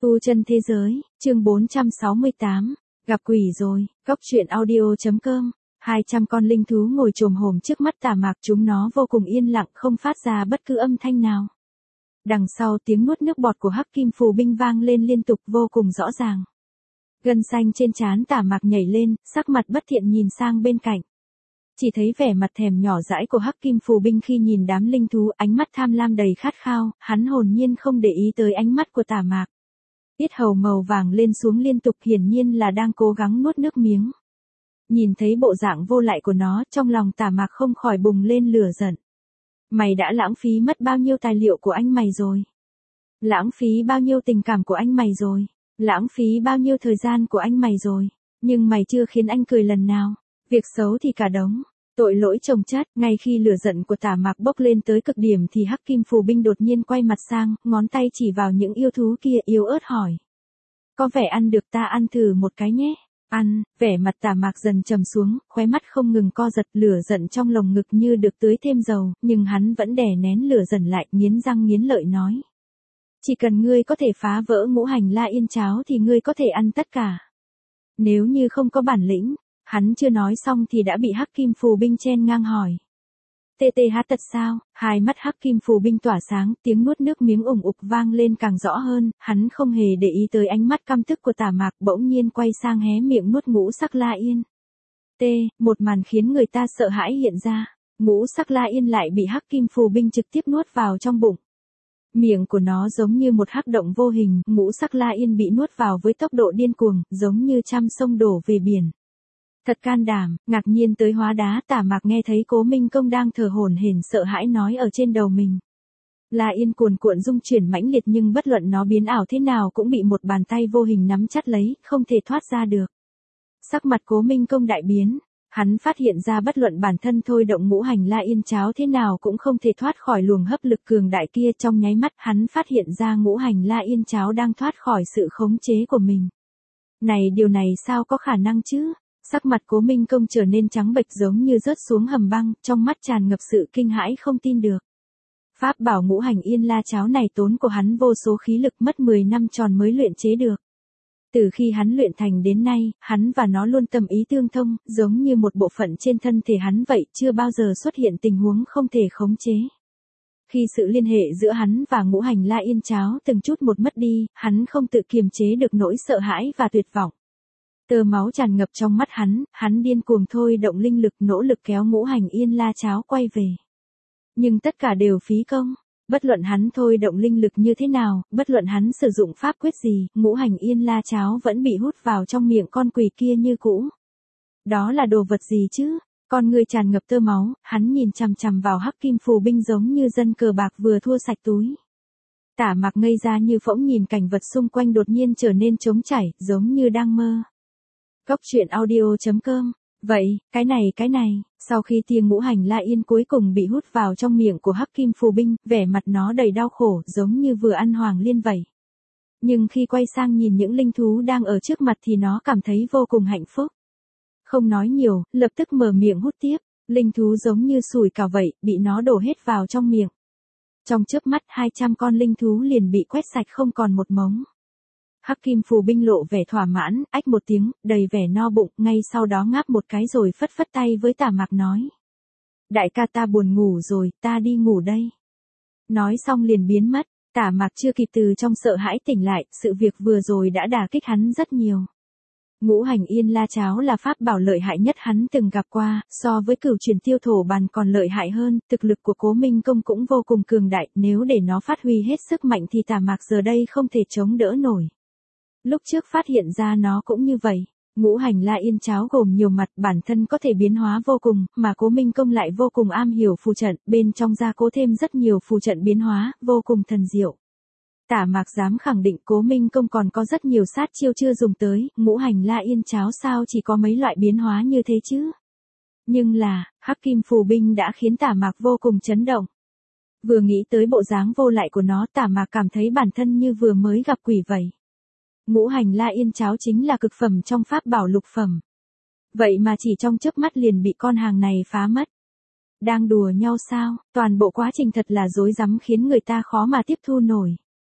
Tu chân thế giới, chương 468, gặp quỷ rồi, góc truyện audio.com, 200 con linh thú ngồi chồm hổm trước mắt Tả Mạc, chúng nó vô cùng yên lặng không phát ra bất cứ âm thanh nào. Đằng sau tiếng nuốt nước bọt của Hắc Kim Phù Binh vang lên liên tục vô cùng rõ ràng. Gân xanh trên trán Tả Mạc nhảy lên, sắc mặt bất thiện nhìn sang bên cạnh. Chỉ thấy vẻ mặt thèm nhỏ dãi của Hắc Kim Phù Binh khi nhìn đám linh thú, ánh mắt tham lam đầy khát khao, hắn hồn nhiên không để ý tới ánh mắt của Tả Mạc. Yết hầu màu vàng lên xuống liên tục, hiển nhiên là đang cố gắng nuốt nước miếng. Nhìn thấy bộ dạng vô lại của nó, trong lòng Tả Mạc không khỏi bùng lên lửa giận. Mày đã lãng phí mất bao nhiêu tài liệu của anh mày rồi? Lãng phí bao nhiêu tình cảm của anh mày rồi? Lãng phí bao nhiêu thời gian của anh mày rồi? Nhưng mày chưa khiến anh cười lần nào. Việc xấu thì cả đống. Tội lỗi chồng chất. Ngay khi lửa giận của Tả Mạc bốc lên tới cực điểm thì Hắc Kim Phù Binh đột nhiên quay mặt sang, ngón tay chỉ vào những yêu thú kia yếu ớt hỏi. Có vẻ ăn được, ta ăn thử một cái nhé. Ăn. Vẻ mặt Tả Mạc dần trầm xuống, khóe mắt không ngừng co giật, lửa giận trong lồng ngực như được tưới thêm dầu, nhưng hắn vẫn đè nén lửa giận lại, nghiến răng nghiến lợi nói. Chỉ cần ngươi có thể phá vỡ ngũ hành La Yên cháo thì ngươi có thể ăn tất cả. Nếu như không có bản lĩnh. Hắn chưa nói xong thì đã bị Hắc Kim Phù Binh chen ngang hỏi. TTH thật sao? Hai mắt Hắc Kim Phù Binh tỏa sáng, tiếng nuốt nước miếng ủng ục vang lên càng rõ hơn, hắn không hề để ý tới ánh mắt căm tức của Tả Mạc, bỗng nhiên quay sang hé miệng nuốt ngũ sắc La Yên. Một màn khiến người ta sợ hãi hiện ra, ngũ sắc La Yên lại bị Hắc Kim Phù Binh trực tiếp nuốt vào trong bụng. Miệng của nó giống như một hắc động vô hình, ngũ sắc La Yên bị nuốt vào với tốc độ điên cuồng, giống như trăm sông đổ về biển. Thật can đảm, ngạc nhiên tới hóa đá. Tả Mạc nghe thấy Cố Minh Công đang thở hổn hển sợ hãi nói ở trên đầu mình. La Yên cuồn cuộn rung chuyển mãnh liệt, nhưng bất luận nó biến ảo thế nào cũng bị một bàn tay vô hình nắm chặt lấy, không thể thoát ra được. Sắc mặt Cố Minh Công đại biến, hắn phát hiện ra bất luận bản thân thôi động ngũ hành La Yên cháo thế nào cũng không thể thoát khỏi luồng hấp lực cường đại kia. Trong nháy mắt hắn phát hiện ra ngũ hành La Yên cháo đang thoát khỏi sự khống chế của mình. Điều này sao có khả năng chứ? Sắc mặt Cố Minh Công trở nên trắng bệch giống như rớt xuống hầm băng, trong mắt tràn ngập sự kinh hãi không tin được. Pháp bảo ngũ hành Yên La cháo này tốn của hắn vô số khí lực, mất 10 năm tròn mới luyện chế được. Từ khi hắn luyện thành đến nay, hắn và nó luôn tâm ý tương thông, giống như một bộ phận trên thân thể hắn vậy, chưa bao giờ xuất hiện tình huống không thể khống chế. Khi sự liên hệ giữa hắn và ngũ hành La Yên cháo từng chút một mất đi, hắn không tự kiềm chế được nỗi sợ hãi và tuyệt vọng. Tơ máu tràn ngập trong mắt hắn điên cuồng thôi động linh lực nỗ lực kéo ngũ hành Yên La cháo quay về. Nhưng tất cả đều phí công, bất luận hắn thôi động linh lực như thế nào, bất luận hắn sử dụng pháp quyết gì, ngũ hành Yên La cháo vẫn bị hút vào trong miệng con quỷ kia như cũ. Đó là đồ vật gì chứ? Con người tràn ngập tơ máu, hắn nhìn chằm chằm vào Hắc Kim Phù Binh giống như dân cờ bạc vừa thua sạch túi. Tả Mạc ngây ra như phỗng, nhìn cảnh vật xung quanh đột nhiên trở nên trống trải, giống như đang mơ. Góc truyện audio.com. Vậy, cái này, sau khi tia ngũ hành La Yên cuối cùng bị hút vào trong miệng của Hắc Kim Phù Binh, vẻ mặt nó đầy đau khổ, giống như vừa ăn hoàng liên vậy. Nhưng khi quay sang nhìn những linh thú đang ở trước mặt thì nó cảm thấy vô cùng hạnh phúc. Không nói nhiều, lập tức mở miệng hút tiếp, linh thú giống như sủi cảo vậy, bị nó đổ hết vào trong miệng. Trong chớp mắt 200 con linh thú liền bị quét sạch không còn một mống. Hắc Kim Phù Binh lộ vẻ thỏa mãn, ách một tiếng, đầy vẻ no bụng, ngay sau đó ngáp một cái rồi phất phất tay với Tả Mạc nói. Đại ca, ta buồn ngủ rồi, ta đi ngủ đây. Nói xong liền biến mất. Tả Mạc chưa kịp từ trong sợ hãi tỉnh lại, sự việc vừa rồi đã đả kích hắn rất nhiều. Ngũ hành Yên La cháo là pháp bảo lợi hại nhất hắn từng gặp qua, so với cửu truyền tiêu thổ bàn còn lợi hại hơn, thực lực của Cố Minh Công cũng vô cùng cường đại, nếu để nó phát huy hết sức mạnh thì Tả Mạc giờ đây không thể chống đỡ nổi. Lúc trước phát hiện ra nó cũng như vậy, ngũ hành La Yên cháo gồm nhiều mặt, bản thân có thể biến hóa vô cùng, mà Cố Minh Công lại vô cùng am hiểu phù trận, bên trong gia cố thêm rất nhiều phù trận biến hóa, vô cùng thần diệu. Tả Mạc dám khẳng định Cố Minh Công còn có rất nhiều sát chiêu chưa dùng tới, ngũ hành La Yên cháo sao chỉ có mấy loại biến hóa như thế chứ? Nhưng là, Hắc Kim Phù Binh đã khiến Tả Mạc vô cùng chấn động. Vừa nghĩ tới bộ dáng vô lại của nó, Tả Mạc cảm thấy bản thân như vừa mới gặp quỷ vậy. Ngũ hành La Yên cháo chính là cực phẩm trong pháp bảo lục phẩm. Vậy mà chỉ trong chớp mắt liền bị con hàng này phá mất. Đang đùa nhau sao? Toàn bộ quá trình thật là rối rắm khiến người ta khó mà tiếp thu nổi.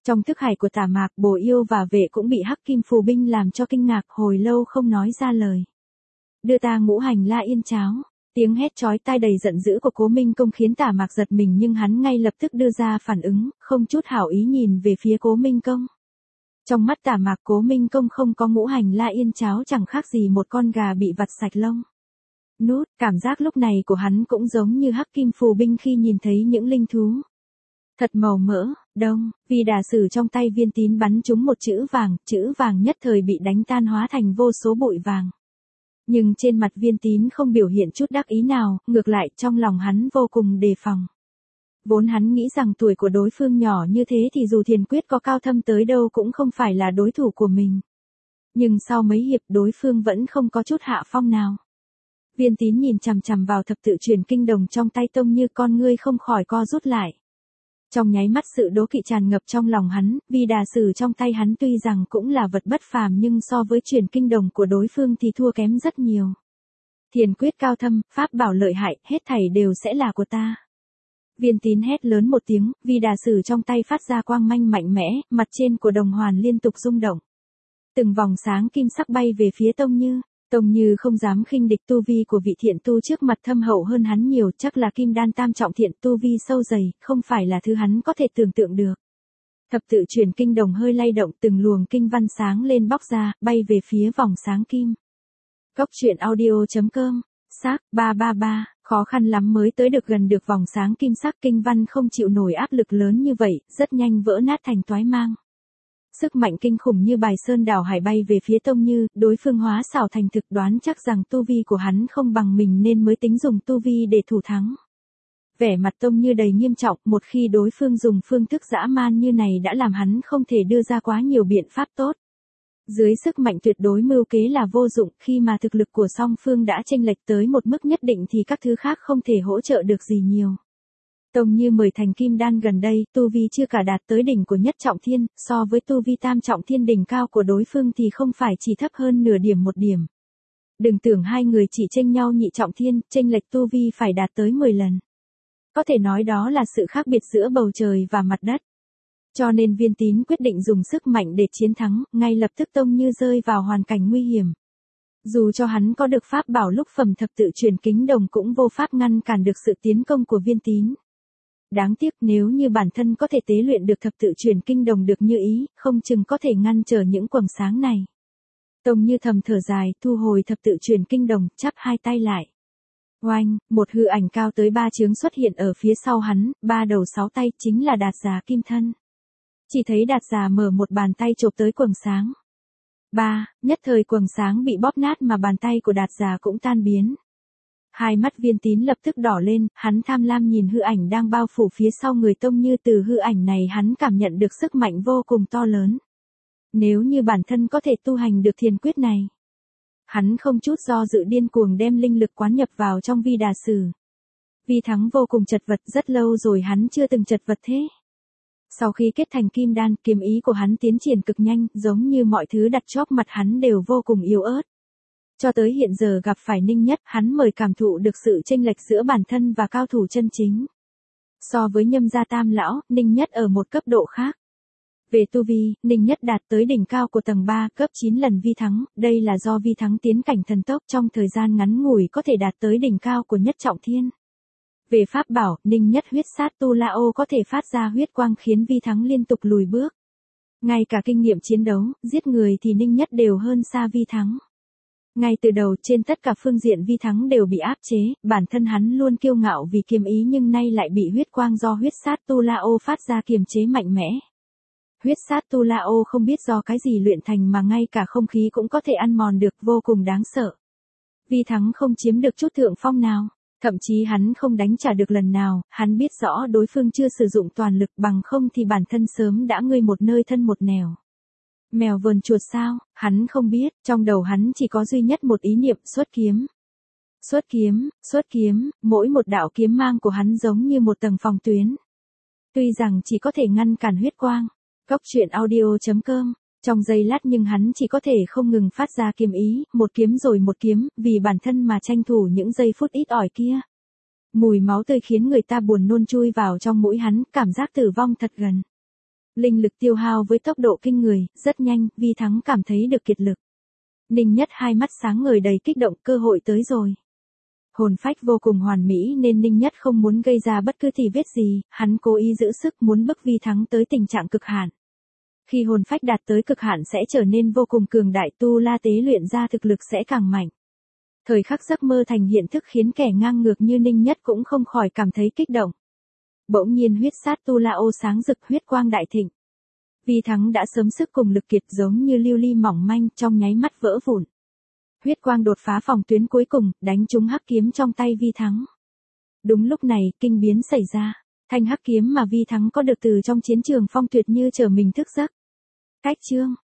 Trong thức hải của Tả Mạc, Bồ Yêu và Vệ cũng bị hắc kim phù binh làm cho kinh ngạc, hồi lâu không nói ra lời. Đưa ta ngũ hành La Yên cháo. Tiếng hét chói tai đầy giận dữ của Cố Minh Công khiến Tả Mạc giật mình, nhưng hắn ngay lập tức đưa ra phản ứng, không chút hảo ý nhìn về phía Cố Minh Công. Trong mắt Tả Mạc, Cố Minh Công không có ngũ hành La Yên cháo chẳng khác gì một con gà bị vặt sạch lông. Nút, cảm giác lúc này của hắn cũng giống như hắc kim phù binh khi nhìn thấy những linh thú. Thật màu mỡ, đông, vì đà sử trong tay Viên Tín bắn trúng một chữ vàng nhất thời bị đánh tan hóa thành vô số bụi vàng. Nhưng trên mặt Viên Tín không biểu hiện chút đắc ý nào, ngược lại trong lòng hắn vô cùng đề phòng. Vốn hắn nghĩ rằng tuổi của đối phương nhỏ như thế thì dù thiền quyết có cao thâm tới đâu cũng không phải là đối thủ của mình. Nhưng sau mấy hiệp đối phương vẫn không có chút hạ phong nào. Viên Tín nhìn chằm chằm vào thập tự truyền kinh đồng trong tay Tông Như, con ngươi không khỏi co rút lại. Trong nháy mắt sự đố kỵ tràn ngập trong lòng hắn, vì đà sử trong tay hắn tuy rằng cũng là vật bất phàm nhưng so với truyền kinh đồng của đối phương thì thua kém rất nhiều. Thiền quyết cao thâm, pháp bảo lợi hại, hết thảy đều sẽ là của ta. Viên Tín hét lớn một tiếng, vì đà sử trong tay phát ra quang manh mạnh mẽ, mặt trên của đồng hoàn liên tục rung động. Từng vòng sáng kim sắc bay về phía Tông Như. Tông Như không dám khinh địch, tu vi của vị thiện tu trước mặt thâm hậu hơn hắn nhiều, chắc là kim đan tam trọng thiện, tu vi sâu dày, không phải là thứ hắn có thể tưởng tượng được. Thập tự truyền kinh đồng hơi lay động, từng luồng kinh văn sáng lên bóc ra, bay về phía vòng sáng kim. Cốc truyện audio.com, xác 333, khó khăn lắm mới tới được gần được vòng sáng kim sắc, kinh văn không chịu nổi áp lực lớn như vậy, rất nhanh vỡ nát thành toái mang. Sức mạnh kinh khủng như bài sơn đảo hải bay về phía Tông Như, đối phương hóa xảo thành thực, đoán chắc rằng tu vi của hắn không bằng mình nên mới tính dùng tu vi để thủ thắng. Vẻ mặt Tông Như đầy nghiêm trọng, một khi đối phương dùng phương thức dã man như này đã làm hắn không thể đưa ra quá nhiều biện pháp tốt. Dưới sức mạnh tuyệt đối mưu kế là vô dụng, khi mà thực lực của song phương đã chênh lệch tới một mức nhất định thì các thứ khác không thể hỗ trợ được gì nhiều. Tông Như 10 thành kim đan gần đây, tu vi chưa cả đạt tới đỉnh của nhất trọng thiên, so với tu vi tam trọng thiên đỉnh cao của đối phương thì không phải chỉ thấp hơn nửa điểm một điểm. Đừng tưởng hai người chỉ chênh nhau nhị trọng thiên, chênh lệch tu vi phải đạt tới 10 lần. Có thể nói đó là sự khác biệt giữa bầu trời và mặt đất. Cho nên Viên Tín quyết định dùng sức mạnh để chiến thắng, ngay lập tức Tông Như rơi vào hoàn cảnh nguy hiểm. Dù cho hắn có được pháp bảo lúc phẩm thập tự truyền kính đồng cũng vô pháp ngăn cản được sự tiến công của Viên Tín. Đáng tiếc, nếu như bản thân có thể tế luyện được thập tự truyền kinh đồng được như ý, không chừng có thể ngăn trở những quầng sáng này. Tông Như thầm thở dài, thu hồi thập tự truyền kinh đồng, chắp hai tay lại. Oanh, một hư ảnh cao tới 3 trướng xuất hiện ở phía sau hắn, 3 đầu 6 tay, chính là Đạt Già Kim Thân. Chỉ thấy Đạt Già mở một bàn tay chộp tới quầng sáng. Nhất thời quầng sáng bị bóp nát mà bàn tay của Đạt Già cũng tan biến. Hai mắt Viên Tín lập tức đỏ lên, hắn tham lam nhìn hư ảnh đang bao phủ phía sau người Tông Như, từ hư ảnh này hắn cảm nhận được sức mạnh vô cùng to lớn. Nếu như bản thân có thể tu hành được thiền quyết này, hắn không chút do dự điên cuồng đem linh lực quán nhập vào trong vi đà sử. Vi Thắng vô cùng chật vật, rất lâu rồi hắn chưa từng chật vật thế. Sau khi kết thành kim đan, kiếm ý của hắn tiến triển cực nhanh, giống như mọi thứ đặt chóp mặt hắn đều vô cùng yếu ớt. Cho tới hiện giờ gặp phải Ninh Nhất, hắn mới cảm thụ được sự chênh lệch giữa bản thân và cao thủ chân chính. So với Nhâm gia Tam lão, Ninh Nhất ở một cấp độ khác. Về tu vi, Ninh Nhất đạt tới đỉnh cao của tầng 3, cấp 9 lần Vi Thắng, đây là do Vi Thắng tiến cảnh thần tốc trong thời gian ngắn ngủi có thể đạt tới đỉnh cao của nhất trọng thiên. Về pháp bảo, Ninh Nhất huyết sát tu la ô có thể phát ra huyết quang khiến Vi Thắng liên tục lùi bước. Ngay cả kinh nghiệm chiến đấu, giết người thì Ninh Nhất đều hơn xa Vi Thắng. Ngay từ đầu trên tất cả phương diện Vi Thắng đều bị áp chế, bản thân hắn luôn kiêu ngạo vì kiếm ý nhưng nay lại bị huyết quang do huyết sát tu la ô phát ra kiềm chế mạnh mẽ. Huyết sát tu la ô không biết do cái gì luyện thành mà ngay cả không khí cũng có thể ăn mòn được, vô cùng đáng sợ. Vi Thắng không chiếm được chút thượng phong nào, thậm chí hắn không đánh trả được lần nào, hắn biết rõ đối phương chưa sử dụng toàn lực, bằng không thì bản thân sớm đã ngơi một nơi thân một nẻo. Mèo vờn chuột sao, hắn không biết, trong đầu hắn chỉ có duy nhất một ý niệm, xuất kiếm. Xuất kiếm, mỗi một đạo kiếm mang của hắn giống như một tầng phòng tuyến. Tuy rằng chỉ có thể ngăn cản huyết quang. Cốc truyện audio.com, trong giây lát nhưng hắn chỉ có thể không ngừng phát ra kiếm ý, một kiếm rồi một kiếm, vì bản thân mà tranh thủ những giây phút ít ỏi kia. Mùi máu tươi khiến người ta buồn nôn chui vào trong mũi hắn, cảm giác tử vong thật gần. Linh lực tiêu hao với tốc độ kinh người, rất nhanh, Vi Thắng cảm thấy được kiệt lực. Ninh Nhất hai mắt sáng ngời đầy kích động, cơ hội tới rồi. Hồn phách vô cùng hoàn mỹ nên Ninh Nhất không muốn gây ra bất cứ tì vết gì, hắn cố ý giữ sức muốn bức Vi Thắng tới tình trạng cực hạn. Khi hồn phách đạt tới cực hạn sẽ trở nên vô cùng cường đại, tu la tế luyện ra thực lực sẽ càng mạnh. Thời khắc giấc mơ thành hiện thực khiến kẻ ngang ngược như Ninh Nhất cũng không khỏi cảm thấy kích động. Bỗng nhiên huyết sát tu la ô sáng rực, huyết quang đại thịnh. Vi Thắng đã sớm sức cùng lực kiệt, giống như lưu ly mỏng manh, trong nháy mắt vỡ vụn. Huyết quang đột phá phòng tuyến cuối cùng, đánh trúng hắc kiếm trong tay Vi Thắng. Đúng lúc này, kinh biến xảy ra. Thanh hắc kiếm mà Vi Thắng có được từ trong chiến trường phong tuyệt như trở mình thức giấc. Cách chương